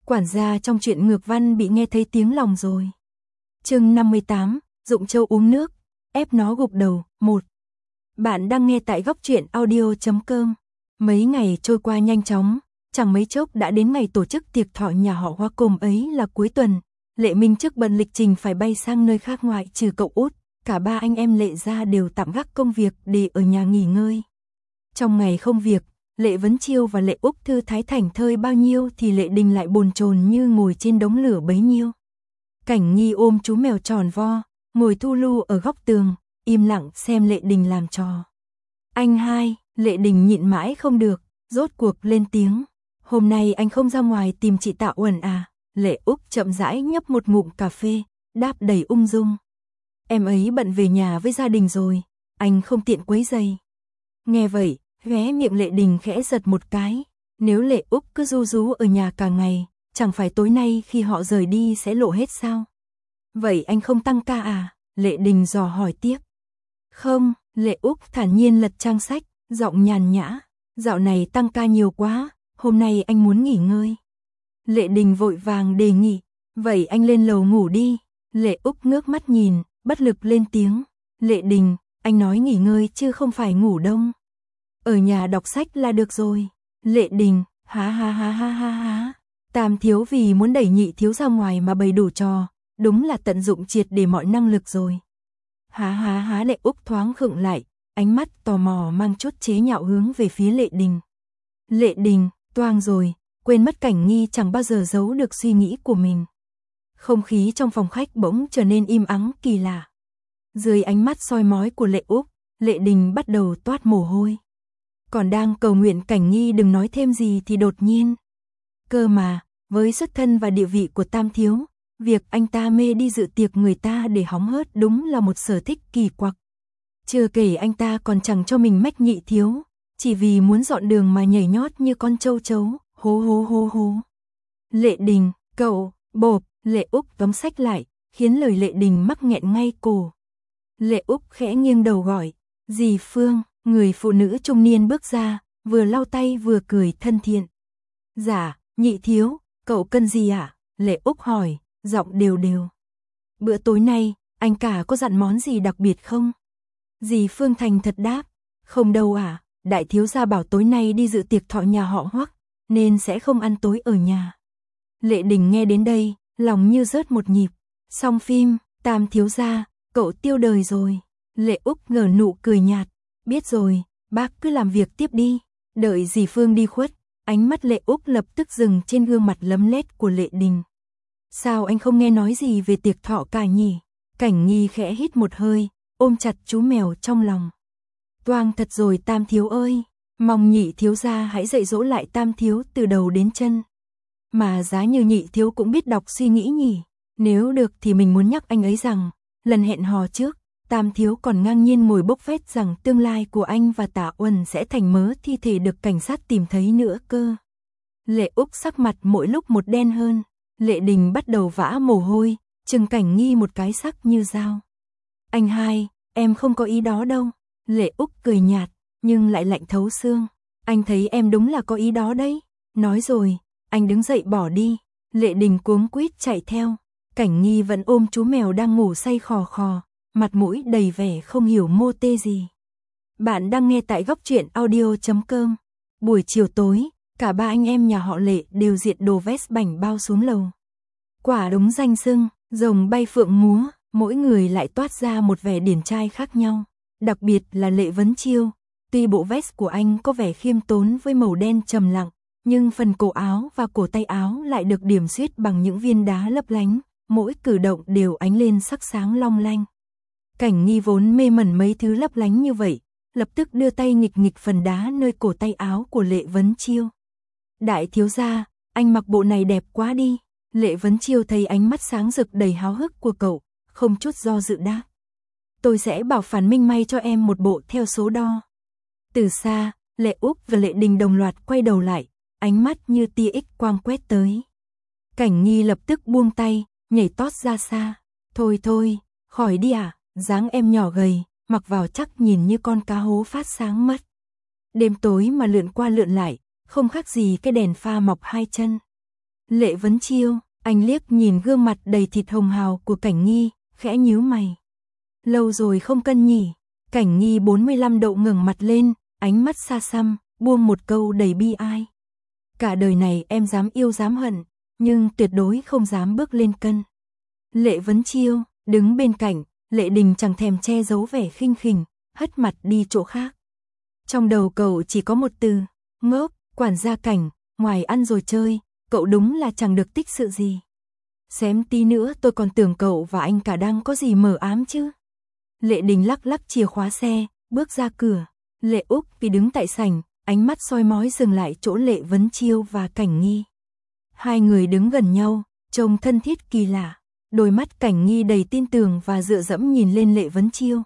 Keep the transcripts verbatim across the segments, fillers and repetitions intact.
Quản gia trong truyện ngược văn bị nghe thấy tiếng lòng rồi. Chương năm mươi tám, Dụng Châu uống nước, ép nó gục đầu, một. Bạn đang nghe tại góc truyện audio chấm com. Mấy ngày trôi qua nhanh chóng, chẳng mấy chốc đã đến ngày tổ chức tiệc thọ nhà họ Hoa, cùng ấy là cuối tuần. Lệ Minh trước bận lịch trình phải bay sang nơi khác ngoại trừ cậu út, cả ba anh em Lệ gia đều tạm gác công việc để ở nhà nghỉ ngơi. Trong ngày không việc, Lệ Vấn Chiêu và Lệ Úc thư thái thảnh thơi bao nhiêu thì Lệ Đình lại bồn chồn như ngồi trên đống lửa bấy nhiêu. Cảnh Nghi ôm chú mèo tròn vo, ngồi thu lu ở góc tường, im lặng xem Lệ Đình làm trò. Anh hai, Lệ Đình nhịn mãi không được, rốt cuộc lên tiếng. Hôm nay anh không ra ngoài tìm chị Tạ Uẩn à? Lệ Úc chậm rãi nhấp một ngụm cà phê, đáp đầy ung dung. Em ấy bận về nhà với gia đình rồi, anh không tiện quấy rầy. Nghe vậy, khóe miệng Lệ Đình khẽ giật một cái. Nếu Lệ Úc cứ ru rú ở nhà cả ngày, chẳng phải tối nay khi họ rời đi sẽ lộ hết sao? Vậy anh không tăng ca à? Lệ Đình dò hỏi tiếp. Không, Lệ Úc thản nhiên lật trang sách, giọng nhàn nhã. Dạo này tăng ca nhiều quá, hôm nay anh muốn nghỉ ngơi. Lệ Đình vội vàng đề nghị. Vậy anh lên lầu ngủ đi. Lệ Úc ngước mắt nhìn, bất lực lên tiếng. Lệ Đình, anh nói nghỉ ngơi chứ không phải ngủ đông. Ở nhà đọc sách là được rồi. Lệ Đình, há há há há há há. Tam thiếu vì muốn đẩy nhị thiếu ra ngoài mà bày đủ trò, đúng là tận dụng triệt để mọi năng lực rồi. Há há há. Lệ Úc thoáng khựng lại, ánh mắt tò mò mang chút chế nhạo hướng về phía Lệ Đình. Lệ Đình, toang rồi, quên mất Cảnh Nghi chẳng bao giờ giấu được suy nghĩ của mình. Không khí trong phòng khách bỗng trở nên im ắng kỳ lạ. Dưới ánh mắt soi mói của Lệ Úc, Lệ Đình bắt đầu toát mồ hôi. Còn đang cầu nguyện Cảnh Nghi đừng nói thêm gì thì đột nhiên. Cơ mà, với xuất thân và địa vị của Tam thiếu, việc anh ta mê đi dự tiệc người ta để hóng hớt đúng là một sở thích kỳ quặc. Chưa kể anh ta còn chẳng cho mình mách nhị thiếu, chỉ vì muốn dọn đường mà nhảy nhót như con châu chấu, hố hố hố hố. Lệ Đình, cậu, bộp, Lệ Úc tóm sách lại, khiến lời Lệ Đình mắc nghẹn ngay cổ. Lệ Úc khẽ nghiêng đầu gọi, dì Phương. Người phụ nữ trung niên bước ra, vừa lau tay vừa cười thân thiện. Dạ, nhị thiếu, cậu cần gì ạ? À? Lệ Úc hỏi, giọng đều đều. Bữa tối nay, anh cả có dặn món gì đặc biệt không? Dì Phương thành thật đáp, không đâu ạ, à, đại thiếu gia bảo tối nay đi dự tiệc thọ nhà họ Hoắc, nên sẽ không ăn tối ở nhà. Lệ Đình nghe đến đây, lòng như rớt một nhịp. Xong phim, Tam thiếu gia, cậu tiêu đời rồi. Lệ Úc ngờ nụ cười nhạt. Biết rồi, bác cứ làm việc tiếp đi. Đợi dì Phương đi khuất, ánh mắt Lệ Úc lập tức dừng trên gương mặt lấm lét của Lệ Đình. Sao anh không nghe nói gì về tiệc thọ cả nhỉ? Cảnh Nghi khẽ hít một hơi, ôm chặt chú mèo trong lòng. Toang thật rồi Tam thiếu ơi, mong nhị thiếu gia hãy dạy dỗ lại Tam thiếu từ đầu đến chân. Mà giá như nhị thiếu cũng biết đọc suy nghĩ nhỉ. Nếu được thì mình muốn nhắc anh ấy rằng, lần hẹn hò trước, Tam thiếu còn ngang nhiên ngồi bốc phét rằng tương lai của anh và Tạ Uẩn sẽ thành mớ thi thể được cảnh sát tìm thấy nữa cơ. Lệ Úc sắc mặt mỗi lúc một đen hơn. Lệ Đình bắt đầu vã mồ hôi, trừng Cảnh Nghi một cái sắc như dao. Anh hai, em không có ý đó đâu. Lệ Úc cười nhạt, nhưng lại lạnh thấu xương. Anh thấy em đúng là có ý đó đấy. Nói rồi, anh đứng dậy bỏ đi. Lệ Đình cuống quýt chạy theo. Cảnh Nghi vẫn ôm chú mèo đang ngủ say khò khò, mặt mũi đầy vẻ không hiểu mô tê gì. Bạn đang nghe tại góc truyện audio chấm com. Buổi chiều tối, cả ba anh em nhà họ Lệ đều diện đồ vest bảnh bao xuống lầu. Quả đúng danh xưng, rồng bay phượng múa, mỗi người lại toát ra một vẻ điển trai khác nhau. Đặc biệt là Lệ Vấn Chiêu, tuy bộ vest của anh có vẻ khiêm tốn với màu đen trầm lặng, nhưng phần cổ áo và cổ tay áo lại được điểm xuyết bằng những viên đá lấp lánh, mỗi cử động đều ánh lên sắc sáng long lanh. Cảnh Nghi vốn mê mẩn mấy thứ lấp lánh như vậy, lập tức đưa tay nghịch nghịch phần đá nơi cổ tay áo của Lệ Vấn Chiêu. Đại thiếu gia, anh mặc bộ này đẹp quá đi. Lệ Vấn Chiêu thấy ánh mắt sáng rực đầy háo hức của cậu, không chút do dự đáp. Tôi sẽ bảo Phản Minh may cho em một bộ theo số đo. Từ xa, Lệ Úc và Lệ Đình đồng loạt quay đầu lại, ánh mắt như tia X quang quét tới. Cảnh Nghi lập tức buông tay, nhảy tót ra xa. Thôi thôi, khỏi đi à, dáng em nhỏ gầy, mặc vào chắc nhìn như con cá hố phát sáng mất. Đêm tối mà lượn qua lượn lại, không khác gì cái đèn pha mọc hai chân. Lệ Vấn Chiêu, anh liếc nhìn gương mặt đầy thịt hồng hào của Cảnh Nghi, khẽ nhíu mày. Lâu rồi không cân nhỉ? Cảnh Nghi bốn mươi lăm độ ngẩng mặt lên, ánh mắt xa xăm, buông một câu đầy bi ai. Cả đời này em dám yêu dám hận, nhưng tuyệt đối không dám bước lên cân. Lệ Vấn Chiêu, đứng bên cạnh, Lệ Đình chẳng thèm che giấu vẻ khinh khỉnh, hất mặt đi chỗ khác. Trong đầu cậu chỉ có một từ, ngốc, quản gia Cảnh, ngoài ăn rồi chơi, cậu đúng là chẳng được tích sự gì. Xém tí nữa tôi còn tưởng cậu và anh cả đang có gì mờ ám chứ. Lệ Đình lắc lắc chìa khóa xe, bước ra cửa. Lệ Úc vì đứng tại sảnh, ánh mắt soi mói dừng lại chỗ Lệ Vấn Chiêu và Cảnh Nghi. Hai người đứng gần nhau, trông thân thiết kỳ lạ. Đôi mắt Cảnh Nghi đầy tin tưởng và dựa dẫm nhìn lên Lệ Vấn Chiêu.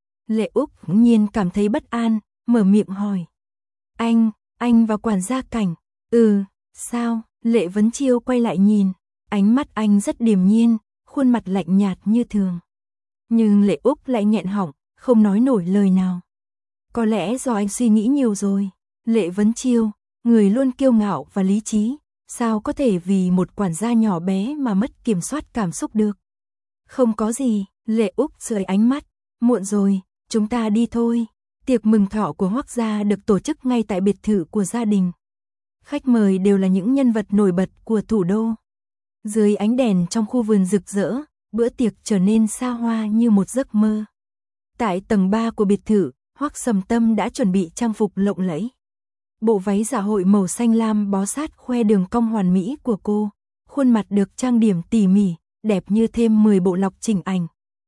Lệ Úc bỗng nhiên cảm thấy bất an, mở miệng hỏi. Anh, anh và quản gia Cảnh. Ừ, sao? Lệ Vấn Chiêu quay lại nhìn. Ánh mắt anh rất điềm nhiên, khuôn mặt lạnh nhạt như thường. Nhưng Lệ Úc lại nghẹn họng, không nói nổi lời nào. Có lẽ do anh suy nghĩ nhiều rồi. Lệ Vấn Chiêu, người luôn kiêu ngạo và lý trí, sao có thể vì một quản gia nhỏ bé mà mất kiểm soát cảm xúc được. Không có gì, Lệ Úc rời ánh mắt. Muộn rồi, chúng ta đi thôi. Tiệc mừng thọ của Hoắc gia được tổ chức ngay tại biệt thự của gia đình. Khách mời đều là những nhân vật nổi bật của thủ đô. Dưới ánh đèn trong khu vườn rực rỡ, bữa tiệc trở nên xa hoa như một giấc mơ. Tại tầng ba của biệt thự, Hoắc Sầm Tâm đã chuẩn bị trang phục lộng lẫy. Bộ váy dạ hội màu xanh lam bó sát khoe đường cong hoàn mỹ của cô, khuôn mặt được trang điểm tỉ mỉ, đẹp như thêm mười bộ lọc chỉnh ảnh.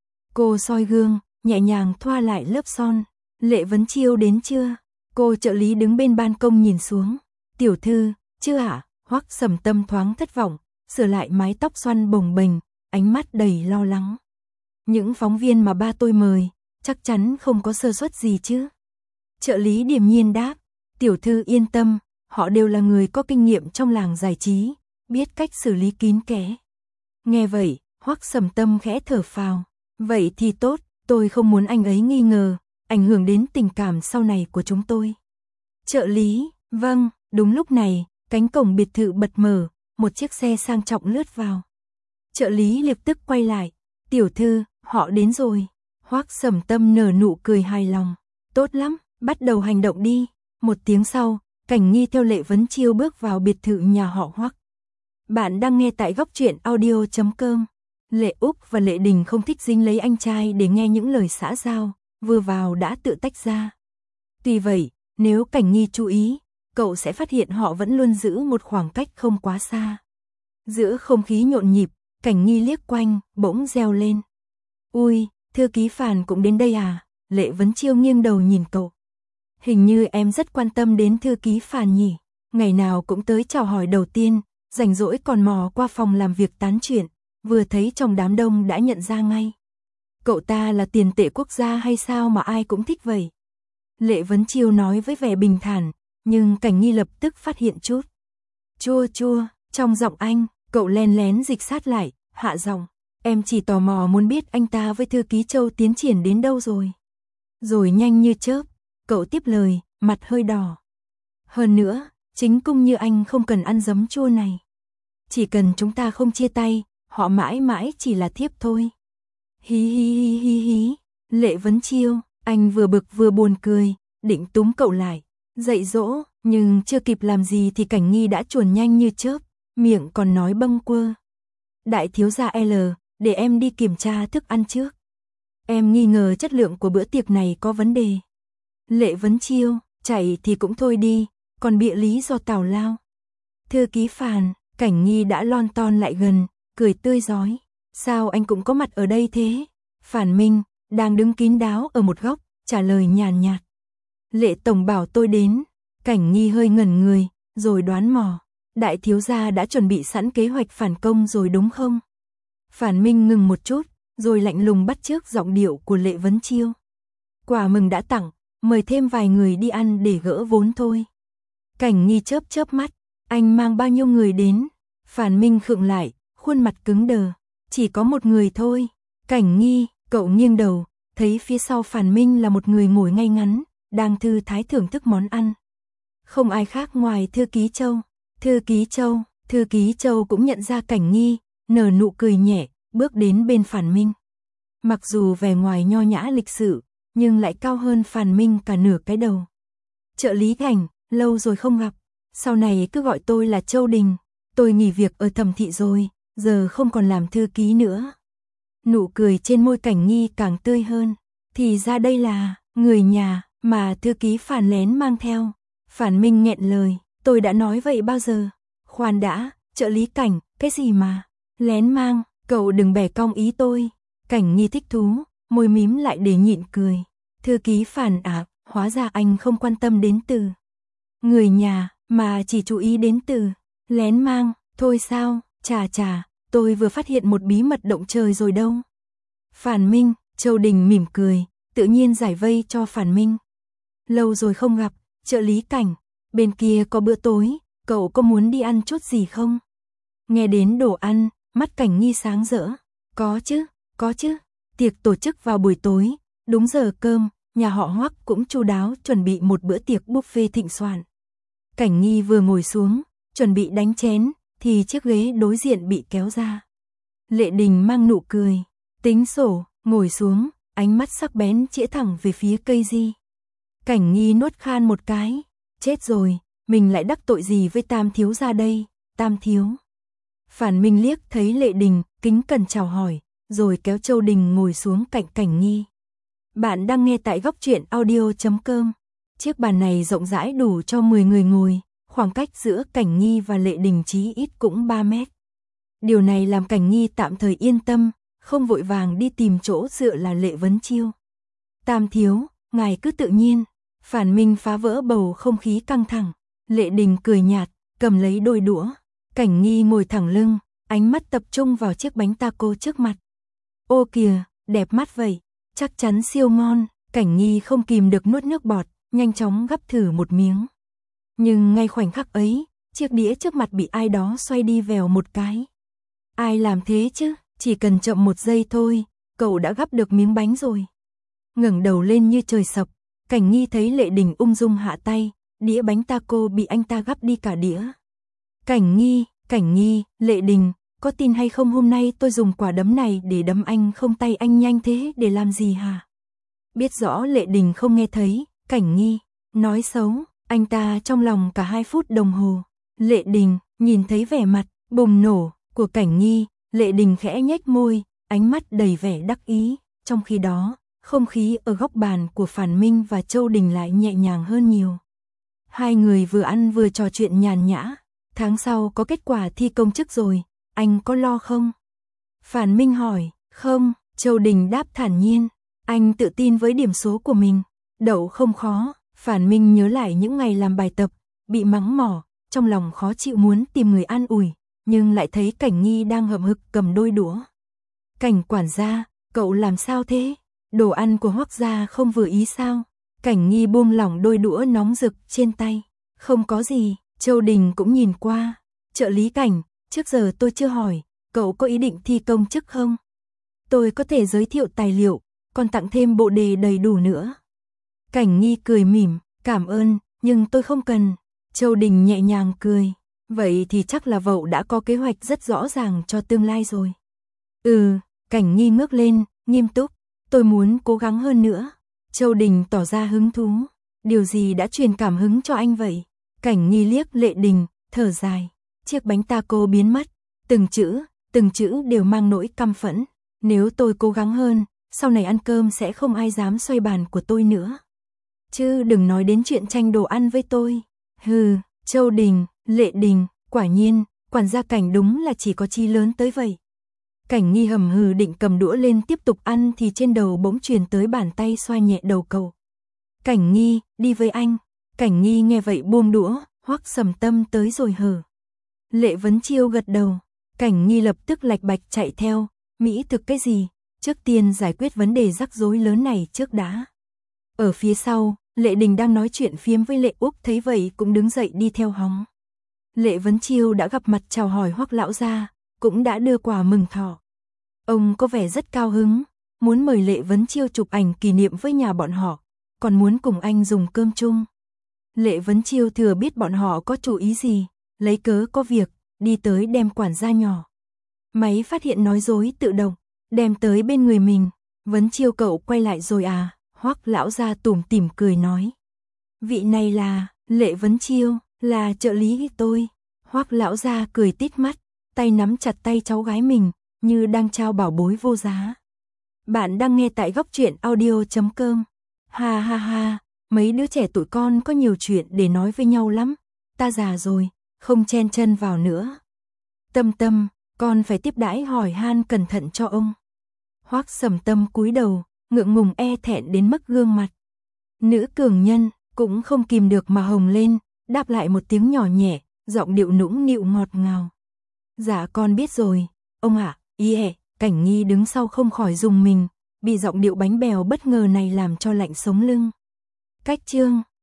Cô soi gương, nhẹ nhàng thoa lại lớp son. Lệ Vấn Chiêu đến chưa? Cô trợ lý đứng bên ban công nhìn xuống. Tiểu thư, chưa ạ? Hoắc Sầm Tâm thoáng thất vọng, sửa lại mái tóc xoăn bồng bềnh, ánh mắt đầy lo lắng. Những phóng viên mà ba tôi mời, chắc chắn không có sơ suất gì chứ? Trợ lý điềm nhiên đáp. Tiểu thư yên tâm, họ đều là người có kinh nghiệm trong làng giải trí, biết cách xử lý kín kẽ. Nghe vậy, Hoắc Sầm Tâm khẽ thở phào. Vậy thì tốt, tôi không muốn anh ấy nghi ngờ, ảnh hưởng đến tình cảm sau này của chúng tôi. Trợ lý, vâng, đúng lúc này, cánh cổng biệt thự bật mở, một chiếc xe sang trọng lướt vào. Trợ lý lập tức quay lại. Tiểu thư, họ đến rồi. Hoắc Sầm Tâm nở nụ cười hài lòng. Tốt lắm, bắt đầu hành động đi. Một tiếng sau, Cảnh Nghi theo Lệ Vấn Chiêu bước vào biệt thự nhà họ Hoắc. Bạn đang nghe tại góc truyện audio chấm com. Lệ Úc và Lệ Đình không thích dính lấy anh trai để nghe những lời xã giao, vừa vào đã tự tách ra. Tuy vậy, nếu Cảnh Nghi chú ý, cậu sẽ phát hiện họ vẫn luôn giữ một khoảng cách không quá xa. Giữa không khí nhộn nhịp, Cảnh Nghi liếc quanh, bỗng reo lên. Ui, thư ký Phàn cũng đến đây à? Lệ Vấn Chiêu nghiêng đầu nhìn cậu. Hình như em rất quan tâm đến thư ký Phàn nhỉ? Ngày nào cũng tới chào hỏi đầu tiên, rảnh rỗi còn mò qua phòng làm việc tán chuyện, vừa thấy trong đám đông đã nhận ra ngay. Cậu ta là tiền tệ quốc gia hay sao mà ai cũng thích vậy? Lệ Vấn Chiêu nói với vẻ bình thản, nhưng Cảnh Nghi lập tức phát hiện chút chua chua trong giọng anh. Cậu len lén dịch sát lại, hạ giọng. Em chỉ tò mò muốn biết anh ta với thư ký Châu tiến triển đến đâu rồi. Rồi nhanh như chớp, cậu tiếp lời, mặt hơi đỏ. Hơn nữa, chính cung như anh không cần ăn giấm chua này. Chỉ cần chúng ta không chia tay, họ mãi mãi chỉ là thiếp thôi. Hí hí hí hí hí. Lệ Vấn Chiêu, anh vừa bực vừa buồn cười, định túm cậu lại, dạy dỗ, nhưng chưa kịp làm gì thì Cảnh Nghi đã chuồn nhanh như chớp, miệng còn nói bâng quơ. Đại thiếu gia L, để em đi kiểm tra thức ăn trước. Em nghi ngờ chất lượng của bữa tiệc này có vấn đề. Lệ Vấn Chiêu, chạy thì cũng thôi đi, còn bịa lý do tào lao. Thư ký Phàn, Cảnh Nghi đã lon ton lại gần, cười tươi rói. Sao anh cũng có mặt ở đây thế? Phàn Minh, đang đứng kín đáo ở một góc, trả lời nhàn nhạt. Lệ tổng bảo tôi đến. Cảnh Nghi hơi ngẩn người, rồi đoán mò. Đại thiếu gia đã chuẩn bị sẵn kế hoạch phản công rồi đúng không? Phàn Minh ngừng một chút, rồi lạnh lùng bắt chước giọng điệu của Lệ Vấn Chiêu. Quà mừng đã tặng, mời thêm vài người đi ăn để gỡ vốn thôi. Cảnh Nghi chớp chớp mắt, anh mang bao nhiêu người đến? Phàn Minh khựng lại, khuôn mặt cứng đờ. Chỉ có một người thôi. Cảnh Nghi, cậu nghiêng đầu, thấy phía sau Phàn Minh là một người ngồi ngay ngắn, đang thư thái thưởng thức món ăn. Không ai khác ngoài thư ký Châu. Thư ký Châu, Thư ký Châu cũng nhận ra Cảnh Nghi, nở nụ cười nhẹ, bước đến bên Phản Minh. Mặc dù vẻ ngoài nho nhã lịch sự, nhưng lại cao hơn Phản Minh cả nửa cái đầu. Trợ lý Cảnh, lâu rồi không gặp, sau này cứ gọi tôi là Châu Đình, tôi nghỉ việc ở Thẩm thị rồi, giờ không còn làm thư ký nữa. Nụ cười trên môi Cảnh Nghi càng tươi hơn, thì ra đây là người nhà mà thư ký Phản lén mang theo. Phản Minh nghẹn lời, tôi đã nói vậy bao giờ? Khoan đã, trợ lý Cảnh, cái gì mà lén mang, cậu đừng bẻ cong ý tôi. Cảnh Nghi thích thú, môi mím lại để nhịn cười. Thư ký Phản à, hóa ra anh không quan tâm đến từ người nhà, mà chỉ chú ý đến từ lén mang, thôi sao, chà chà, tôi vừa phát hiện một bí mật động trời rồi đâu. Phản Minh, Châu Đình mỉm cười, tự nhiên giải vây cho Phản Minh. Lâu rồi không gặp, trợ lý Cảnh, bên kia có bữa tối, cậu có muốn đi ăn chút gì không? Nghe đến đồ ăn, mắt Cảnh Nghi sáng rỡ. Có chứ, có chứ, tiệc tổ chức vào buổi tối, đúng giờ cơm, nhà họ Hoắc cũng chu đáo chuẩn bị một bữa tiệc buffet thịnh soạn. Cảnh Nghi vừa ngồi xuống, chuẩn bị đánh chén, thì chiếc ghế đối diện bị kéo ra. Lệ Đình mang nụ cười, tính sổ, ngồi xuống, ánh mắt sắc bén chĩa thẳng về phía cây di. Cảnh Nghi nuốt khan một cái, chết rồi, mình lại đắc tội gì với Tam thiếu gia đây, Tam thiếu. Phản Minh liếc thấy Lệ Đình, kính cẩn chào hỏi, rồi kéo Châu Đình ngồi xuống cạnh Cảnh Nghi. Bạn đang nghe tại góc truyện audio chấm com. Chiếc bàn này rộng rãi đủ cho mười người ngồi, khoảng cách giữa Cảnh Nghi và Lệ Đình chí ít cũng ba mét. Điều này làm Cảnh Nghi tạm thời yên tâm, không vội vàng đi tìm chỗ dựa là Lệ Vấn Chiêu. Tam thiếu, ngài cứ tự nhiên. Phản Minh phá vỡ bầu không khí căng thẳng. Lệ Đình cười nhạt, cầm lấy đôi đũa. Cảnh Nghi ngồi thẳng lưng, ánh mắt tập trung vào chiếc bánh taco trước mặt. Ô kìa, đẹp mắt vậy, chắc chắn siêu ngon. Cảnh Nghi không kìm được nuốt nước bọt, nhanh chóng gắp thử một miếng. Nhưng ngay khoảnh khắc ấy, chiếc đĩa trước mặt bị ai đó xoay đi vèo một cái. Ai làm thế chứ, chỉ cần chậm một giây thôi, cậu đã gắp được miếng bánh rồi. Ngẩng đầu lên như trời sập, Cảnh Nghi thấy Lệ Đình ung dung hạ tay, đĩa bánh taco bị anh ta gắp đi cả đĩa. Cảnh Nghi, Cảnh Nghi, Lệ Đình, có tin hay không hôm nay tôi dùng quả đấm này để đấm anh không, tay anh nhanh thế để làm gì hả? Biết rõ Lệ Đình không nghe thấy, Cảnh Nghi nói xấu, anh ta trong lòng cả hai phút đồng hồ. Lệ Đình nhìn thấy vẻ mặt bùng nổ của Cảnh Nghi, Lệ Đình khẽ nhếch môi, ánh mắt đầy vẻ đắc ý. Trong khi đó, không khí ở góc bàn của Phản Minh và Châu Đình lại nhẹ nhàng hơn nhiều. Hai người vừa ăn vừa trò chuyện nhàn nhã. Tháng sau có kết quả thi công chức rồi, anh có lo không? Phản Minh hỏi. Không, Châu Đình đáp thản nhiên. Anh tự tin với điểm số của mình, đậu không khó. Phản Minh nhớ lại những ngày làm bài tập, bị mắng mỏ, trong lòng khó chịu muốn tìm người an ủi, nhưng lại thấy Cảnh Nghi đang hậm hực cầm đôi đũa. Cảnh quản gia, cậu làm sao thế? Đồ ăn của Hoắc gia không vừa ý sao? Cảnh Nghi buông lỏng đôi đũa nóng rực trên tay. Không có gì, Châu Đình cũng nhìn qua. Trợ lý Cảnh, trước giờ tôi chưa hỏi, cậu có ý định thi công chức không? Tôi có thể giới thiệu tài liệu, còn tặng thêm bộ đề đầy đủ nữa. Cảnh Nghi cười mỉm, cảm ơn, nhưng tôi không cần. Châu Đình nhẹ nhàng cười, vậy thì chắc là cậu đã có kế hoạch rất rõ ràng cho tương lai rồi. Ừ, Cảnh Nghi ngước lên, nghiêm túc, tôi muốn cố gắng hơn nữa. Châu Đình tỏ ra hứng thú, điều gì đã truyền cảm hứng cho anh vậy? Cảnh Nghi liếc Lệ Đình, thở dài, chiếc bánh taco biến mất, từng chữ, từng chữ đều mang nỗi căm phẫn. Nếu tôi cố gắng hơn, sau này ăn cơm sẽ không ai dám xoay bàn của tôi nữa. Chứ đừng nói đến chuyện tranh đồ ăn với tôi. Hừ, Châu Đình, Lệ Đình, quả nhiên, quản gia Cảnh đúng là chỉ có chi lớn tới vậy. Cảnh Nghi hầm hừ định cầm đũa lên tiếp tục ăn thì trên đầu bỗng truyền tới bàn tay xoa nhẹ đầu cậu. Cảnh Nghi, đi với anh. Cảnh Nghi nghe vậy buông đũa, Hoắc Sầm Tâm tới rồi hờ. Lệ Vấn Chiêu gật đầu, Cảnh Nghi lập tức lạch bạch chạy theo, Mỹ thực cái gì, trước tiên giải quyết vấn đề rắc rối lớn này trước đã. Ở phía sau, Lệ Đình đang nói chuyện phiếm với Lệ Úc thấy vậy cũng đứng dậy đi theo hóng. Lệ Vấn Chiêu đã gặp mặt chào hỏi Hoắc lão gia, cũng đã đưa quà mừng thọ. Ông có vẻ rất cao hứng, muốn mời Lệ Vấn Chiêu chụp ảnh kỷ niệm với nhà bọn họ, còn muốn cùng anh dùng cơm chung. Lệ Vấn Chiêu thừa biết bọn họ có chủ ý gì, lấy cớ có việc, đi tới đem quản gia nhỏ. Máy phát hiện nói dối tự động, đem tới bên người mình. Vấn Chiêu cậu quay lại rồi à? Hoắc lão gia tủm tỉm cười nói. Vị này là Lệ Vấn Chiêu, là trợ lý tôi. Hoắc lão gia cười tít mắt, tay nắm chặt tay cháu gái mình, như đang trao bảo bối vô giá. Bạn đang nghe tại góc truyện audio chấm com. Ha ha ha, mấy đứa trẻ tụi con có nhiều chuyện để nói với nhau lắm. Ta già rồi, không chen chân vào nữa. Tâm Tâm, con phải tiếp đãi hỏi han cẩn thận cho ông. Hoắc Sầm Tâm cúi đầu, ngượng ngùng e thẹn đến mức gương mặt. Nữ cường nhân cũng không kìm được mà hồng lên, đáp lại một tiếng nhỏ nhẹ, giọng điệu nũng nịu ngọt ngào. Dạ con biết rồi, ông ạ. Ý ẹ, Cảnh Nghi đứng sau không khỏi rùng mình, bị giọng điệu bánh bèo bất ngờ này làm cho lạnh sống lưng. Cách chương